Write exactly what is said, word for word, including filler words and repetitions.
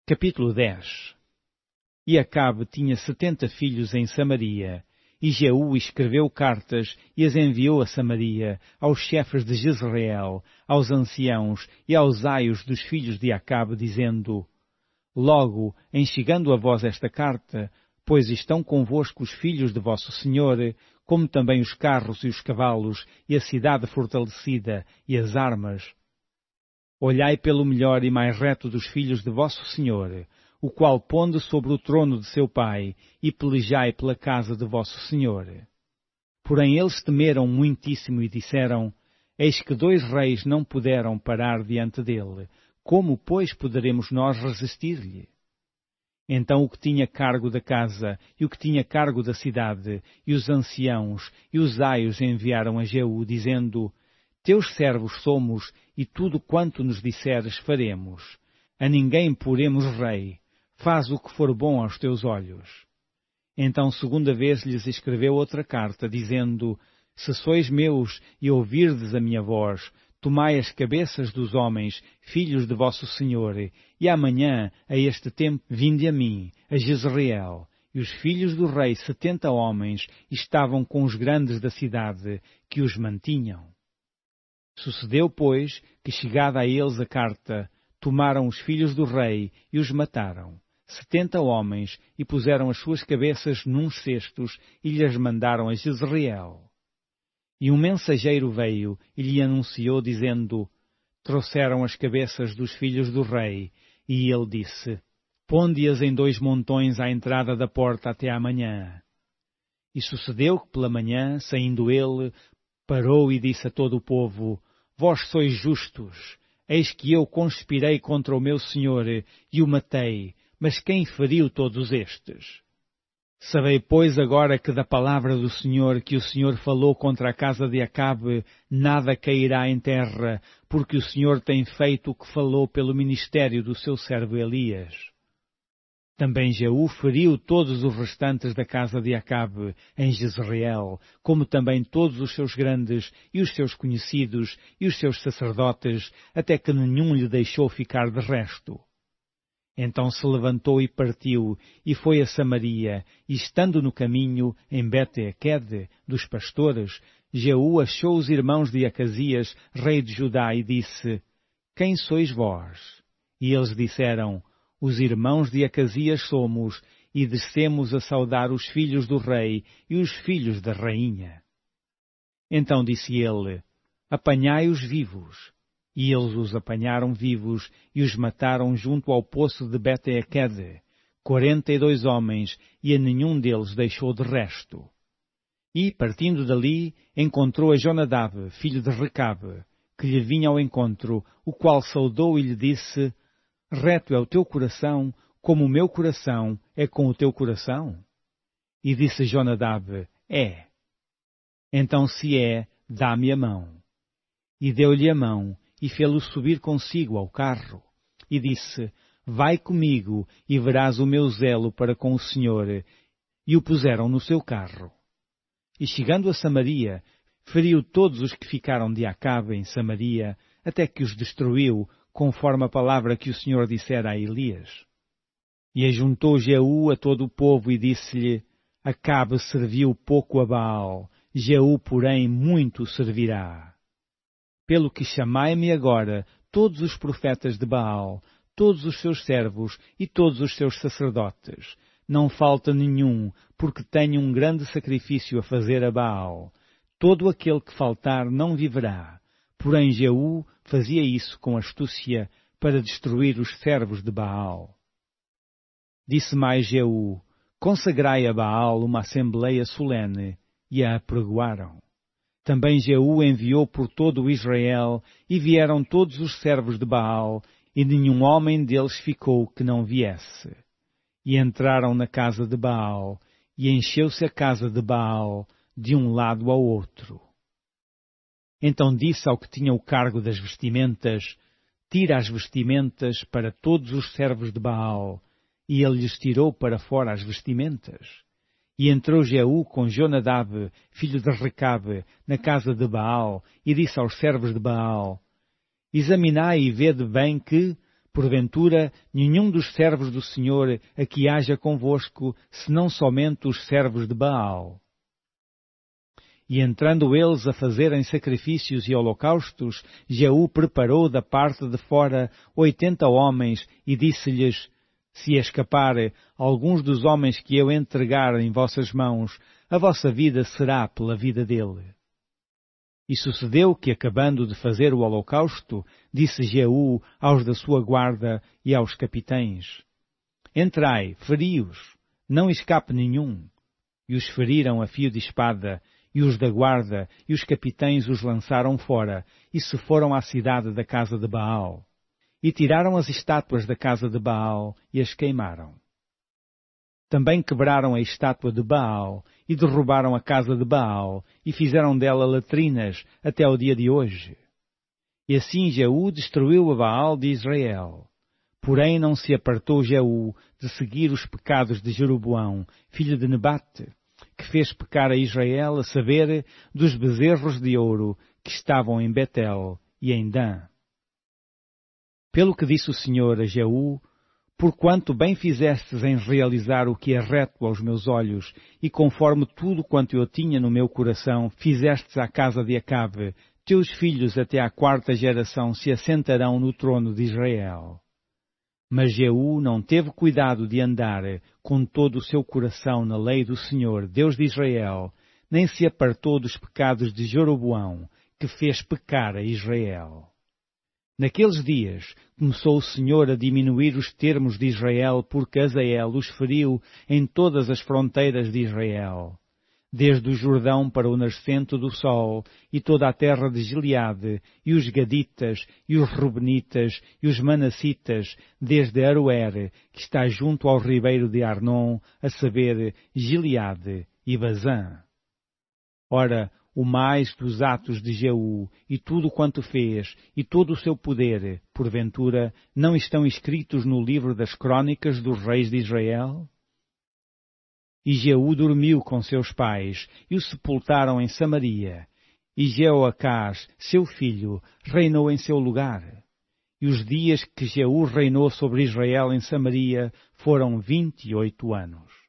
Capítulo dez. E Acabe tinha setenta filhos em Samaria, e Jeú escreveu cartas e as enviou a Samaria, aos chefes de Jezreel, aos anciãos e aos aios dos filhos de Acabe, dizendo: Logo, em chegando a vós esta carta, pois estão convosco os filhos de vosso Senhor, como também os carros e os cavalos, e a cidade fortalecida, e as armas. Olhai pelo melhor e mais reto dos filhos de vosso Senhor, o qual ponde sobre o trono de seu pai, e pelejai pela casa de vosso Senhor. Porém eles temeram muitíssimo e disseram: Eis que dois reis não puderam parar diante dele, como, pois, poderemos nós resistir-lhe? Então o que tinha cargo da casa, e o que tinha cargo da cidade, e os anciãos, e os aios enviaram a Jeú, dizendo: Teus servos somos, e tudo quanto nos disseres faremos. A ninguém poremos rei. Faz o que for bom aos teus olhos. Então segunda vez lhes escreveu outra carta, dizendo: Se sois meus e ouvirdes a minha voz, tomai as cabeças dos homens, filhos de vosso Senhor, e amanhã, a este tempo, vinde a mim, a Jezreel. E os filhos do rei, setenta homens, estavam com os grandes da cidade, que os mantinham. Sucedeu, pois, que chegada a eles a carta, tomaram os filhos do rei e os mataram, setenta homens, e puseram as suas cabeças nuns cestos e lhes mandaram a Jezreel. E um mensageiro veio e lhe anunciou, dizendo: Trouxeram as cabeças dos filhos do rei. E ele disse: Ponde-as em dois montões à entrada da porta até amanhã. E sucedeu que pela manhã, saindo ele, parou e disse a todo o povo: Vós sois justos. Eis que eu conspirei contra o meu senhor e o matei. Mas quem feriu todos estes? Sabei, pois, agora que da palavra do Senhor que o Senhor falou contra a casa de Acabe, nada cairá em terra, porque o Senhor tem feito o que falou pelo ministério do seu servo Elias. Também Jeú feriu todos os restantes da casa de Acabe em Jezreel, como também todos os seus grandes, e os seus conhecidos, e os seus sacerdotes, até que nenhum lhe deixou ficar de resto. Então se levantou e partiu, e foi a Samaria, e estando no caminho, em Bete-Aquede, dos pastores, Jeú achou os irmãos de Acasias, rei de Judá, e disse: Quem sois vós? E eles disseram: Os irmãos de Acasias somos, e descemos a saudar os filhos do rei e os filhos da rainha. Então disse ele: Apanhai-os vivos. E eles os apanharam vivos e os mataram junto ao poço de Bete-Aquede, quarenta e dois homens, e a nenhum deles deixou de resto. E, partindo dali, encontrou a Jonadab, filho de Recabe, que lhe vinha ao encontro, o qual saudou e lhe disse: Reto é o teu coração, como o meu coração é com o teu coração? E disse Jonadab: É. Então se é, dá-me a mão. E deu-lhe a mão, e fê-lo subir consigo ao carro. E disse: Vai comigo, e verás o meu zelo para com o Senhor. E o puseram no seu carro. E chegando a Samaria, feriu todos os que ficaram de Acabe em Samaria, até que os destruiu, conforme a palavra que o Senhor dissera a Elias. E ajuntou Jeú a todo o povo e disse-lhe: Acabe serviu pouco a Baal, Jeú, porém, muito servirá. Pelo que chamai-me agora todos os profetas de Baal, todos os seus servos e todos os seus sacerdotes. Não falta nenhum, porque tenho um grande sacrifício a fazer a Baal. Todo aquele que faltar não viverá. Porém Jeú fazia isso com astúcia para destruir os servos de Baal. Disse mais Jeú: Consagrai a Baal uma assembleia solene, e a apregoaram. Também Jeú enviou por todo o Israel, e vieram todos os servos de Baal, e nenhum homem deles ficou que não viesse. E entraram na casa de Baal, e encheu-se a casa de Baal de um lado ao outro. Então disse ao que tinha o cargo das vestimentas: Tira as vestimentas para todos os servos de Baal. E ele lhes tirou para fora as vestimentas. E entrou Jeú com Jonadab, filho de Recabe, na casa de Baal, e disse aos servos de Baal: Examinai e vede bem que, Porventura, nenhum dos servos do Senhor aqui haja convosco, senão somente os servos de Baal. E entrando eles a fazerem sacrifícios e holocaustos, Jeú preparou da parte de fora oitenta homens e disse-lhes: Se escapar alguns dos homens que eu entregar em vossas mãos, a vossa vida será pela vida dele. E sucedeu que, acabando de fazer o holocausto, disse Jeú aos da sua guarda e aos capitães: Entrai, feri-os, não escape nenhum. E os feriram a fio de espada, e os da guarda e os capitães os lançaram fora, e se foram à cidade da casa de Baal. E tiraram as estátuas da casa de Baal e as queimaram. Também quebraram a estátua de Baal, e derrubaram a casa de Baal, e fizeram dela latrinas até ao dia de hoje. E assim Jeú destruiu a Baal de Israel. Porém não se apartou Jeú de seguir os pecados de Jeroboão, filho de Nebate, que fez pecar a Israel, a saber, dos bezerros de ouro que estavam em Betel e em Dan. Pelo que disse o Senhor a Jeú: Porquanto bem fizestes em realizar o que é reto aos meus olhos, e conforme tudo quanto eu tinha no meu coração, fizestes à casa de Acabe, teus filhos até à quarta geração se assentarão no trono de Israel. Mas Jeú não teve cuidado de andar com todo o seu coração na lei do Senhor, Deus de Israel, nem se apartou dos pecados de Jeroboão, que fez pecar a Israel. Naqueles dias começou o Senhor a diminuir os termos de Israel, porque Azael os feriu em todas as fronteiras de Israel, desde o Jordão para o nascente do sol, e toda a terra de Gileade, e os Gaditas, e os Rubenitas, e os Manassitas, desde Aroer, que está junto ao ribeiro de Arnon, a saber, Gileade e Bazã. Ora, o mais dos atos de Jeú, e tudo quanto fez, e todo o seu poder, porventura, não estão escritos no livro das crônicas dos reis de Israel? E Jeú dormiu com seus pais, e o sepultaram em Samaria. E Jeoacás, seu filho, reinou em seu lugar. E os dias que Jeú reinou sobre Israel em Samaria foram vinte e oito anos.